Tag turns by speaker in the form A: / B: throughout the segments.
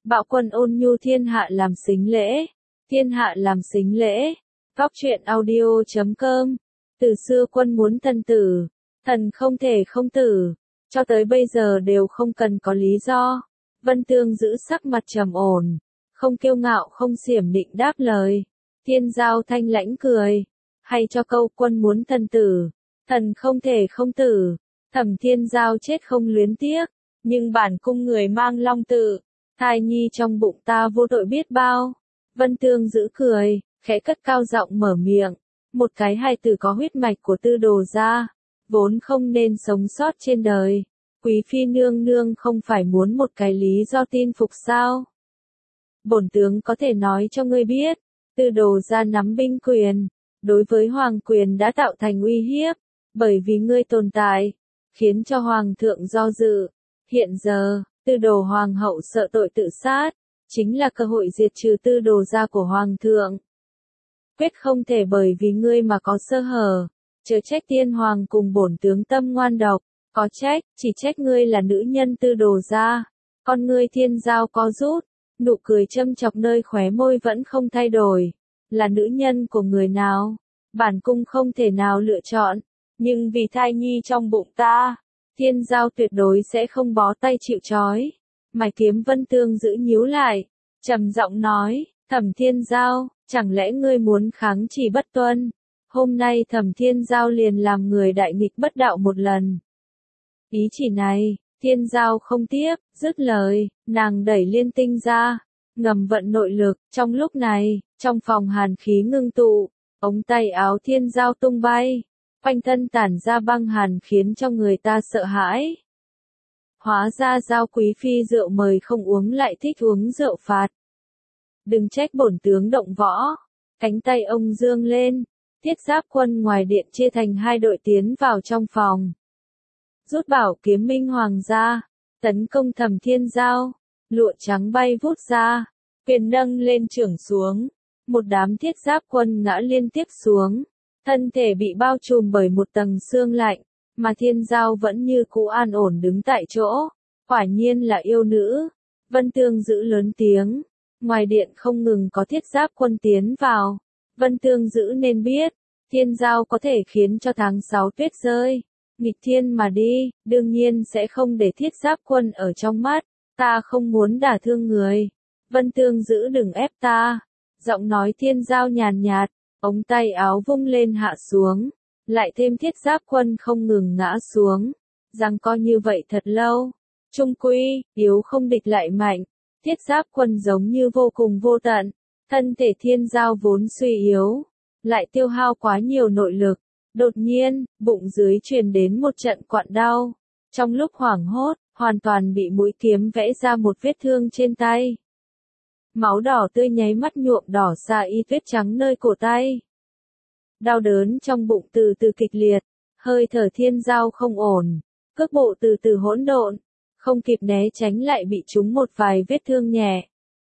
A: Bạo quân ôn nhu thiên hạ làm sính lễ. Thiên hạ làm sính lễ. Góc truyện audio.com. Từ xưa quân muốn thần tử, thần không thể không tử. Cho tới bây giờ đều không cần có lý do. Vân Tương giữ sắc mặt trầm ổn, không kiêu ngạo không xiểm nịnh đáp lời. Thiên Giao thanh lãnh cười, hay cho câu quân muốn thần tử, thần không thể không tử. Thẩm Thiên Giao chết không luyến tiếc, nhưng bản cung người mang long tự, thai nhi trong bụng ta vô tội biết bao. Vân Tương giữ cười, khẽ cất cao giọng mở miệng, một cái hài tử có huyết mạch của Tư Đồ gia, vốn không nên sống sót trên đời. Quý phi nương nương không phải muốn một cái lý do tin phục sao? Bổn tướng có thể nói cho ngươi biết, Tư Đồ gia nắm binh quyền, đối với hoàng quyền đã tạo thành uy hiếp, bởi vì ngươi tồn tại, khiến cho hoàng thượng do dự. Hiện giờ, Tư Đồ hoàng hậu sợ tội tự sát, chính là cơ hội diệt trừ Tư Đồ gia của hoàng thượng. Quyết không thể bởi vì ngươi mà có sơ hở, chớ trách tiên hoàng cùng bổn tướng tâm ngoan độc, có trách, chỉ trách ngươi là nữ nhân Tư Đồ gia. Con ngươi Thiên Giao có rút, nụ cười châm chọc nơi khóe môi vẫn không thay đổi. Là nữ nhân của người nào? Bản cung không thể nào lựa chọn, nhưng vì thai nhi trong bụng ta, Thiên Giao tuyệt đối sẽ không bó tay chịu trói. Mày kiếm Vân Tương giữ nhíu lại, trầm giọng nói, Thẩm Thiên Giao, chẳng lẽ ngươi muốn kháng chỉ bất tuân? Hôm nay Thẩm Thiên Giao liền làm người đại nghịch bất đạo một lần. Ý chỉ này, Thiên Giao không tiếp, dứt lời, nàng đẩy Liên Tinh ra, ngầm vận nội lực. Trong lúc này, trong phòng hàn khí ngưng tụ, ống tay áo Thiên Giao tung bay, quanh thân tản ra băng hàn khiến cho người ta sợ hãi. Hóa ra Giao quý phi rượu mời không uống lại thích uống rượu phạt. Đừng trách bổn tướng động võ. Cánh tay ông dương lên, Thiết Giáp quân ngoài điện chia thành hai đội tiến vào trong phòng. Rút bảo kiếm minh hoàng ra, tấn công Thẩm Thiên Giao, lụa trắng bay vút ra, quyền nâng lên chưởng xuống, một đám Thiết Giáp quân ngã liên tiếp xuống, thân thể bị bao trùm bởi một tầng xương lạnh, mà Thiên Giao vẫn như cũ an ổn đứng tại chỗ, quả nhiên là yêu nữ. Vân Tương giữ lớn tiếng, ngoài điện không ngừng có Thiết Giáp quân tiến vào, Vân Tương giữ nên biết, Thiên Giao có thể khiến cho tháng 6 tuyết rơi. Nghịch thiên mà đi, đương nhiên sẽ không để Thiết Giáp quân ở trong mắt, ta không muốn đả thương người. Vân Tương giữ đừng ép ta. Giọng nói Thiên Giao nhàn nhạt, ống tay áo vung lên hạ xuống, lại thêm Thiết Giáp quân không ngừng ngã xuống. Rằng coi như vậy thật lâu. Trung quy, yếu không địch lại mạnh. Thiết Giáp quân giống như vô cùng vô tận. Thân thể Thiên Giao vốn suy yếu, lại tiêu hao quá nhiều nội lực. Đột nhiên, bụng dưới truyền đến một trận quặn đau. Trong lúc hoảng hốt, hoàn toàn bị mũi kiếm vẽ ra một vết thương trên tay. Máu đỏ tươi nháy mắt nhuộm đỏ xa y tuyết trắng nơi cổ tay. Đau đớn trong bụng từ từ kịch liệt, hơi thở Thiên Giao không ổn, cước bộ từ từ hỗn độn, không kịp né tránh lại bị trúng một vài vết thương nhẹ.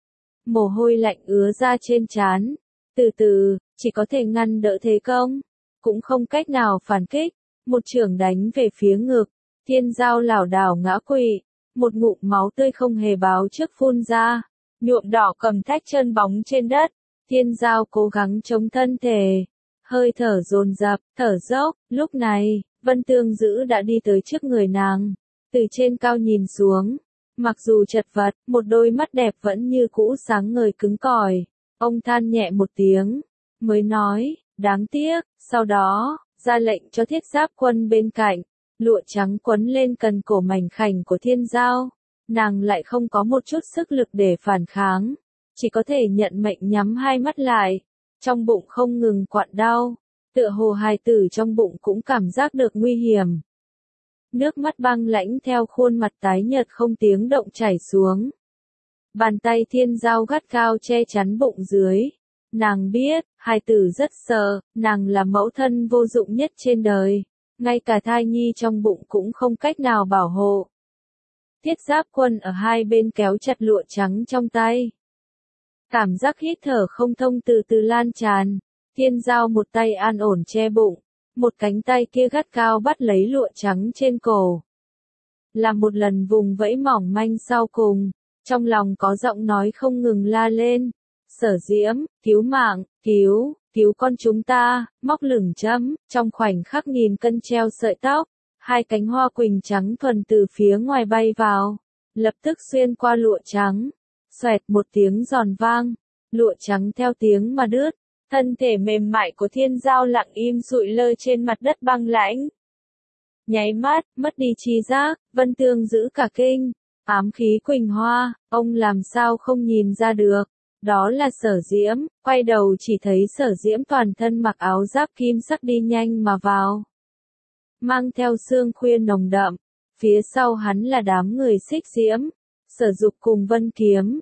A: Mồ hôi lạnh ứa ra trên trán, từ từ, chỉ có thể ngăn đỡ thế công. Cũng không cách nào phản kích, một chưởng đánh về phía ngực, Thiên Giao lảo đảo ngã quỵ, một ngụm máu tươi không hề báo trước phun ra, nhuộm đỏ cầm thách chân bóng trên đất. Thiên Giao cố gắng chống thân thể, hơi thở dồn dập, thở dốc. Lúc này, Vân Tương giữ đã đi tới trước người nàng, từ trên cao nhìn xuống, mặc dù chật vật, một đôi mắt đẹp vẫn như cũ sáng ngời cứng cỏi. Ông than nhẹ một tiếng, mới nói, đáng tiếc. Sau đó, ra lệnh cho Thiết Giáp quân bên cạnh, lụa trắng quấn lên cần cổ mảnh khảnh của Thiên Giao. Nàng lại không có một chút sức lực để phản kháng, chỉ có thể nhận mệnh nhắm hai mắt lại, trong bụng không ngừng quặn đau, tựa hồ hài tử trong bụng cũng cảm giác được nguy hiểm. Nước mắt băng lãnh theo khuôn mặt tái nhợt không tiếng động chảy xuống. Bàn tay Thiên Giao gắt gao che chắn bụng dưới. Nàng biết, hài tử rất sợ, nàng là mẫu thân vô dụng nhất trên đời, ngay cả thai nhi trong bụng cũng không cách nào bảo hộ. Thiết Giáp quân ở hai bên kéo chặt lụa trắng trong tay. Cảm giác hít thở không thông từ từ lan tràn, Thiên Giao một tay an ổn che bụng, một cánh tay kia gắt gao bắt lấy lụa trắng trên cổ. Là một lần vùng vẫy mỏng manh sau cùng, Trong lòng có giọng nói không ngừng la lên. Sở Diễm, cứu mạng, cứu con chúng ta, móc lửng châm, trong khoảnh khắc nghìn cân treo sợi tóc, hai cánh hoa quỳnh trắng thuần từ phía ngoài bay vào, lập tức xuyên qua lụa trắng, xoẹt một tiếng giòn vang, lụa trắng theo tiếng mà đứt, thân thể mềm mại của Thiên Giao lặng im sụi lơ trên mặt đất băng lãnh. Nháy mắt, mất đi tri giác, Vân Tương giữ cả kinh, ám khí quỳnh hoa, ông làm sao không nhìn ra được. Đó là Sở Diễm, quay đầu chỉ thấy Sở Diễm toàn thân mặc áo giáp kim sắc đi nhanh mà vào. Mang theo sương khuya nồng đậm, phía sau hắn là đám người Xích Diễm, Sở Dục cùng Vân Kiếm.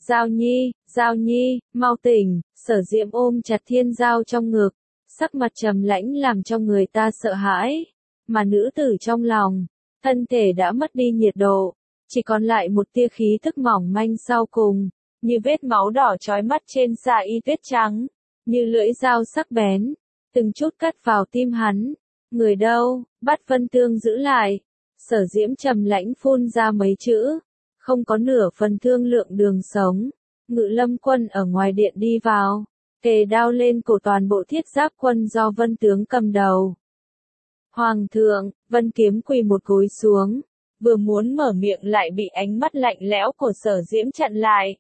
A: Giao Nhi, mau tỉnh, Sở Diễm ôm chặt Thiên Giao trong ngực, sắc mặt trầm lãnh làm cho người ta sợ hãi, mà nữ tử trong lòng, thân thể đã mất đi nhiệt độ, chỉ còn lại một tia khí thức mỏng manh sau cùng. Như vết máu đỏ chói mắt trên da y tuyết trắng, như lưỡi dao sắc bén, từng chút cắt vào tim hắn. Người đâu, bắt Vân Tương giữ lại. Sở Diễm trầm lãnh phun ra mấy chữ, không có nửa phần thương lượng đường sống. Ngự Lâm quân ở ngoài điện đi vào, kề đao lên cổ toàn bộ thiết giáp quân do Vân tướng cầm đầu. Hoàng thượng, Vân Kiếm quỳ một gối xuống, vừa muốn mở miệng lại bị ánh mắt lạnh lẽo của Sở Diễm chặn lại.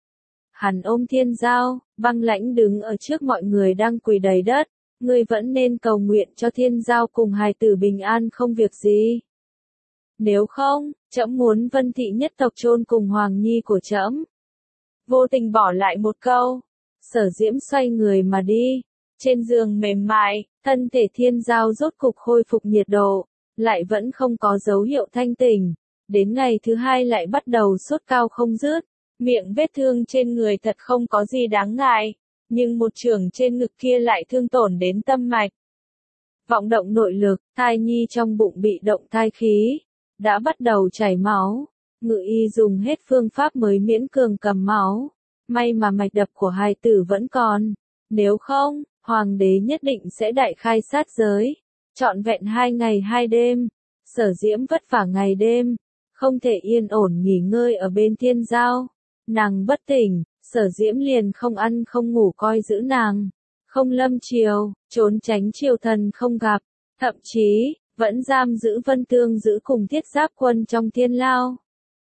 A: Hắn ôm Thiên Giao, băng lãnh đứng ở trước mọi người đang quỳ đầy đất, ngươi vẫn nên cầu nguyện cho Thiên Giao cùng hài tử bình an không việc gì. Nếu không, trẫm muốn Vân thị nhất tộc chôn cùng Hoàng Nhi của trẫm. Vô tình bỏ lại một câu, Sở Diễm xoay người mà đi, trên giường mềm mại, thân thể Thiên Giao rốt cục khôi phục nhiệt độ, lại vẫn không có dấu hiệu thanh tỉnh, đến ngày thứ hai lại bắt đầu sốt cao không dứt. Miệng vết thương trên người thật không có gì đáng ngại, nhưng một chưởng trên ngực kia lại thương tổn đến tâm mạch. Vọng động nội lực, thai nhi trong bụng bị động thai khí, đã bắt đầu chảy máu. Ngự y dùng hết phương pháp mới miễn cường cầm máu. May mà mạch đập của hài tử vẫn còn. Nếu không, hoàng đế nhất định sẽ đại khai sát giới. Trọn vẹn 2 ngày 2 đêm. Sở Diễm vất vả ngày đêm, không thể yên ổn nghỉ ngơi ở bên Thiên Giao. Nàng bất tỉnh, Sở Diễm liền không ăn không ngủ coi giữ nàng, không lâm triều, trốn tránh triều thần không gặp, thậm chí, vẫn giam giữ Vân Tương giữ cùng thiết giáp quân trong thiên lao.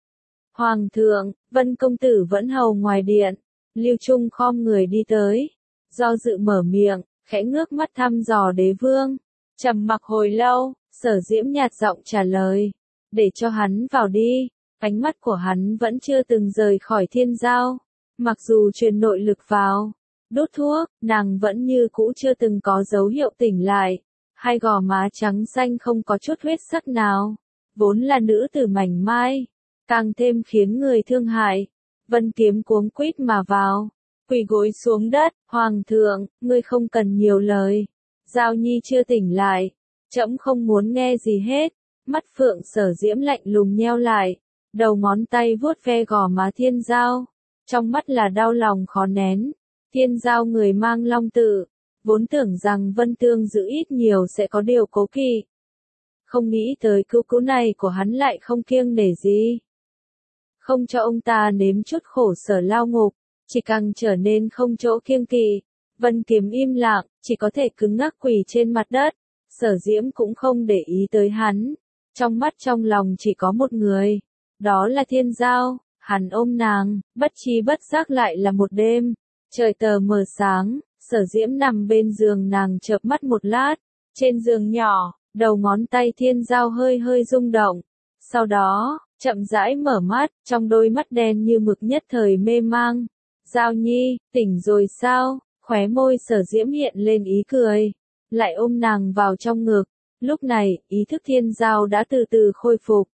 A: Hoàng thượng, Vân công tử vẫn hầu ngoài điện, Lưu Trung khom người đi tới, do dự mở miệng, khẽ ngước mắt thăm dò đế vương, trầm mặc hồi lâu, Sở Diễm nhạt giọng trả lời, để cho hắn vào đi. Ánh mắt của hắn vẫn chưa từng rời khỏi Thiên Giao, mặc dù truyền nội lực vào, đốt thuốc, nàng vẫn như cũ chưa từng có dấu hiệu tỉnh lại, hai gò má trắng xanh không có chút huyết sắc nào, vốn là nữ tử mảnh mai, càng thêm khiến người thương hại. Vân Kiếm cuống quýt mà vào, quỳ gối xuống đất, hoàng thượng, ngươi không cần nhiều lời, Giao Nhi chưa tỉnh lại, trẫm không muốn nghe gì hết. Mắt phượng Sở Diễm lạnh lùng nheo lại. Đầu ngón tay vuốt ve gò má Thiên Giao, trong mắt là đau lòng khó nén. Thiên Giao người mang long tự, vốn tưởng rằng Vân Tương giữ ít nhiều sẽ có điều cố kỵ. Không nghĩ tới cứu cứu này của hắn lại không kiêng nể gì. Không cho ông ta nếm chút khổ sở lao ngục, chỉ càng trở nên không chỗ kiêng kỵ. Vân Kiếm im lặng, chỉ có thể cứng ngắc quỳ trên mặt đất. Sở Diễm cũng không để ý tới hắn, trong mắt trong lòng chỉ có một người. Đó là Thiên Giao, hắn ôm nàng, bất chi bất giác lại là một đêm. Trời tờ mờ sáng, Sở Diễm nằm bên giường nàng chợp mắt một lát. Trên giường nhỏ, đầu ngón tay Thiên Giao hơi hơi rung động. Sau đó, chậm rãi mở mắt, trong đôi mắt đen như mực nhất thời mê mang. Giao Nhi, tỉnh rồi sao? Khóe môi Sở Diễm hiện lên ý cười, lại ôm nàng vào trong ngực. Lúc này, ý thức Thiên Giao đã từ từ khôi phục.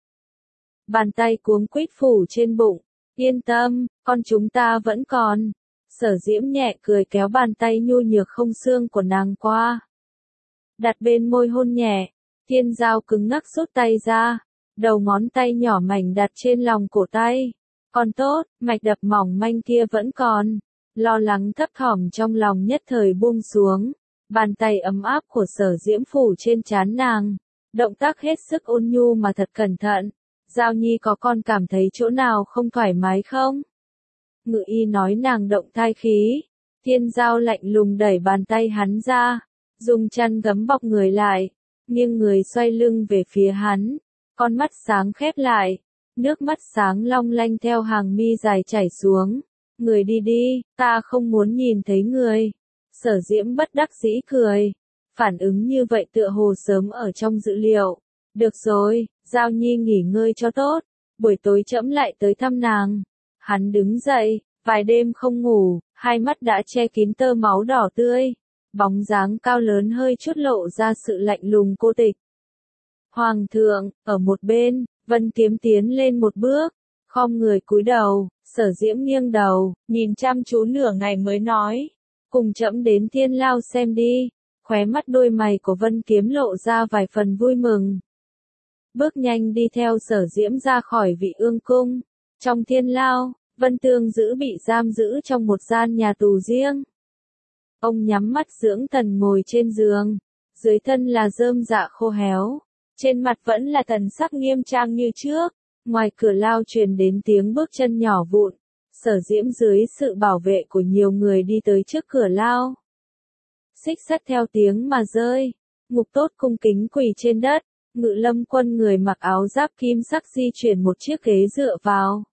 A: Bàn tay cuống quýt phủ trên bụng, yên tâm, con chúng ta vẫn còn. Sở Diễm nhẹ cười kéo bàn tay nhu nhược không xương của nàng qua. Đặt bên môi hôn nhẹ, Thiên Giao cứng ngắc rút tay ra, đầu ngón tay nhỏ mảnh đặt trên lòng cổ tay. Còn tốt, mạch đập mỏng manh kia vẫn còn. Lo lắng thấp thỏm trong lòng nhất thời buông xuống. Bàn tay ấm áp của Sở Diễm phủ trên trán nàng. Động tác hết sức ôn nhu mà thật cẩn thận. Giao Nhi có con cảm thấy chỗ nào không thoải mái không? Ngự y nói nàng động thai khí. Thiên Giao lạnh lùng đẩy bàn tay hắn ra, dùng chăn gấm bọc người lại, nghiêng người xoay lưng về phía hắn, con mắt sáng khép lại, nước mắt sáng long lanh theo hàng mi dài chảy xuống. Người đi đi, ta không muốn nhìn thấy người. Sở Diễm bất đắc dĩ cười, phản ứng như vậy tựa hồ sớm ở trong dữ liệu. Được rồi, Giao Nhi nghỉ ngơi cho tốt, buổi tối trẫm lại tới thăm nàng. Hắn đứng dậy, vài đêm không ngủ, hai mắt đã che kín tơ máu đỏ tươi, bóng dáng cao lớn hơi chút lộ ra sự lạnh lùng cô tịch. Hoàng thượng, ở một bên, Vân Kiếm tiến lên một bước, khom người cúi đầu, Sở Diễm nghiêng đầu, nhìn chăm chú nửa ngày mới nói, cùng trẫm đến Thiên Lao xem đi. Khóe mắt đôi mày của Vân Kiếm lộ ra vài phần vui mừng. Bước nhanh đi theo Sở Diễm ra khỏi Vị Ương cung. Trong Thiên Lao, Vân Tương Dữ bị giam giữ trong một gian nhà tù riêng. Ông nhắm mắt dưỡng thần ngồi trên giường, dưới thân là rơm dạ khô héo, trên mặt vẫn là thần sắc nghiêm trang như trước. Ngoài cửa lao truyền đến tiếng bước chân nhỏ vụn. Sở Diễm dưới sự bảo vệ của nhiều người đi tới trước cửa lao. Xích sắt theo tiếng mà rơi, Ngục Tốt cung kính quỳ trên đất, Ngự Lâm Quân người mặc áo giáp kim sắc di chuyển một chiếc ghế dựa vào.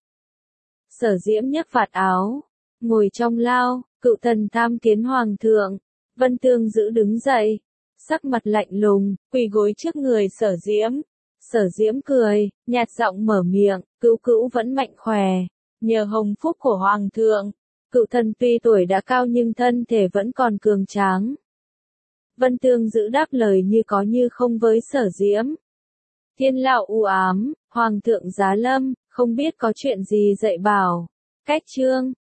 A: Sở Diễm nhấc vạt áo, ngồi trong lao, cựu thần tham kiến hoàng thượng. Vân Tương Dữ đứng dậy, sắc mặt lạnh lùng, quỳ gối trước người Sở Diễm. Sở Diễm cười, nhạt giọng mở miệng, cữu cữu vẫn mạnh khỏe, nhờ hồng phúc của hoàng thượng. Cựu thần tuy tuổi đã cao nhưng thân thể vẫn còn cường tráng. Vân Tương Dữ đáp lời như có như không với Sở Diễm. Thiên Lão u ám, hoàng thượng giá lâm, không biết có chuyện gì dạy bảo. Cách chương